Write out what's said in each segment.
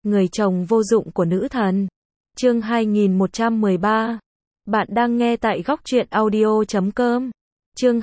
Người chồng vô dụng của nữ thần. Chương 2113. Bạn đang nghe tại Góc Truyện Audio.com. Chương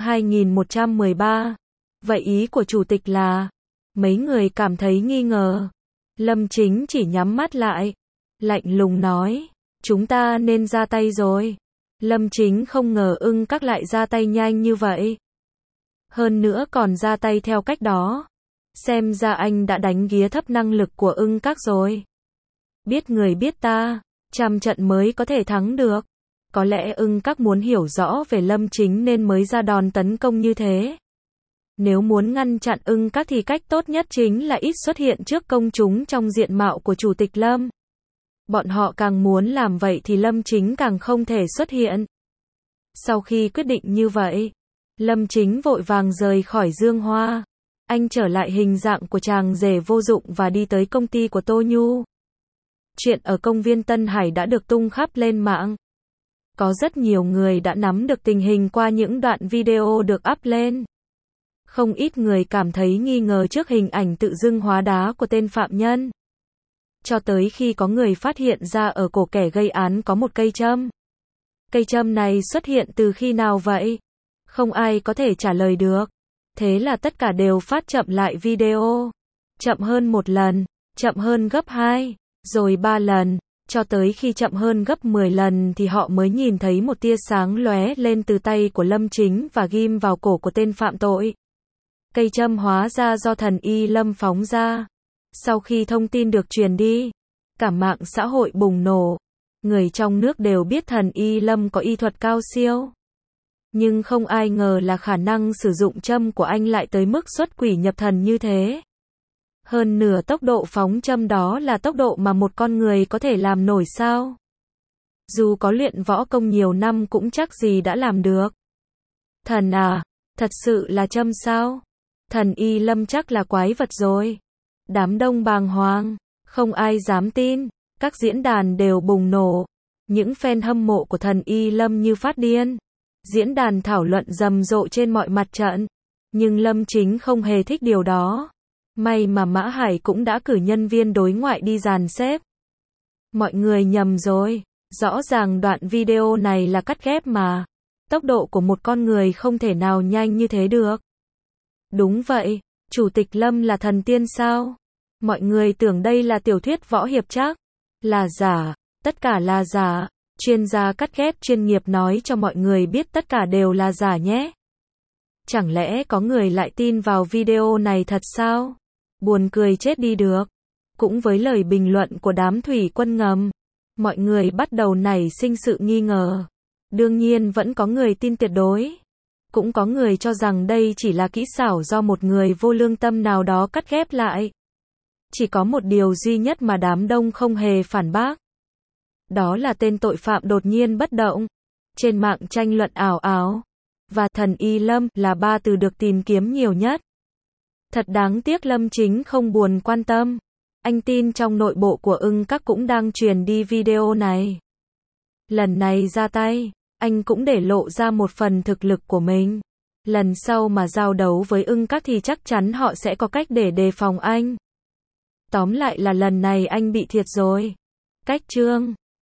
2113. Vậy ý của chủ tịch là? Mấy người cảm thấy nghi ngờ. Lâm Chính chỉ nhắm mắt lại, lạnh lùng nói, chúng ta nên ra tay rồi. Lâm Chính không ngờ Ưng Các lại ra tay nhanh như vậy. Hơn nữa còn ra tay theo cách đó. Xem ra anh đã đánh ghía thấp năng lực của Ưng Các rồi. Biết người biết ta, trăm trận mới có thể thắng được. Có lẽ Ưng Các muốn hiểu rõ về Lâm Chính nên mới ra đòn tấn công như thế. Nếu muốn ngăn chặn Ưng Các thì cách tốt nhất chính là ít xuất hiện trước công chúng trong diện mạo của Chủ tịch Lâm. Bọn họ càng muốn làm vậy thì Lâm Chính càng không thể xuất hiện. Sau khi quyết định như vậy, Lâm Chính vội vàng rời khỏi Dương Hoa. Anh trở lại hình dạng của chàng rể vô dụng và đi tới công ty của Tô Nhu. Chuyện ở công viên Tân Hải đã được tung khắp lên mạng. Có rất nhiều người đã nắm được tình hình qua những đoạn video được up lên. Không ít người cảm thấy nghi ngờ trước hình ảnh tự dưng hóa đá của tên phạm nhân. Cho tới khi có người phát hiện ra ở cổ kẻ gây án có một cây châm. Cây châm này xuất hiện từ khi nào vậy? Không ai có thể trả lời được. Thế là tất cả đều phát chậm lại video. Chậm hơn một lần, chậm hơn gấp 2, rồi 3 lần, cho tới khi chậm hơn gấp 10 lần thì họ mới nhìn thấy một tia sáng lóe lên từ tay của Lâm Chính và ghim vào cổ của tên phạm tội. Cây châm hóa ra do thần y Lâm phóng ra. Sau khi thông tin được truyền đi, cả mạng xã hội bùng nổ. Người trong nước đều biết thần y Lâm có y thuật cao siêu. Nhưng không ai ngờ là khả năng sử dụng châm của anh lại tới mức xuất quỷ nhập thần như thế. Hơn nửa tốc độ phóng châm đó là tốc độ mà một con người có thể làm nổi sao? Dù có luyện võ công nhiều năm cũng chắc gì đã làm được. Thần à, thật sự là châm sao? Thần y Lâm chắc là quái vật rồi. Đám đông bàng hoàng, không ai dám tin, các diễn đàn đều bùng nổ. Những fan hâm mộ của thần y Lâm như phát điên. Diễn đàn thảo luận rầm rộ trên mọi mặt trận. Nhưng Lâm Chính không hề thích điều đó. May mà Mã Hải cũng đã cử nhân viên đối ngoại đi dàn xếp. Mọi người nhầm rồi. Rõ ràng đoạn video này là cắt ghép mà. Tốc độ của một con người không thể nào nhanh như thế được. Đúng vậy, Chủ tịch Lâm là thần tiên sao? Mọi người tưởng đây là tiểu thuyết võ hiệp chắc. Là giả, tất cả là giả. Chuyên gia cắt ghép chuyên nghiệp nói cho mọi người biết tất cả đều là giả nhé. Chẳng lẽ có người lại tin vào video này thật sao? Buồn cười chết đi được. Cũng với lời bình luận của đám thủy quân ngầm, mọi người bắt đầu nảy sinh sự nghi ngờ. Đương nhiên vẫn có người tin tuyệt đối. Cũng có người cho rằng đây chỉ là kỹ xảo do một người vô lương tâm nào đó cắt ghép lại. Chỉ có một điều duy nhất mà đám đông không hề phản bác. Đó là tên tội phạm đột nhiên bất động. Trên mạng tranh luận ảo ảo. Và thần y Lâm là ba từ được tìm kiếm nhiều nhất. Thật đáng tiếc Lâm Chính không buồn quan tâm. Anh tin trong nội bộ của Ưng Các cũng đang truyền đi video này. Lần này ra tay, anh cũng để lộ ra một phần thực lực của mình. Lần sau mà giao đấu với Ưng Các thì chắc chắn họ sẽ có cách để đề phòng anh. Tóm lại là lần này anh bị thiệt rồi. Cách chương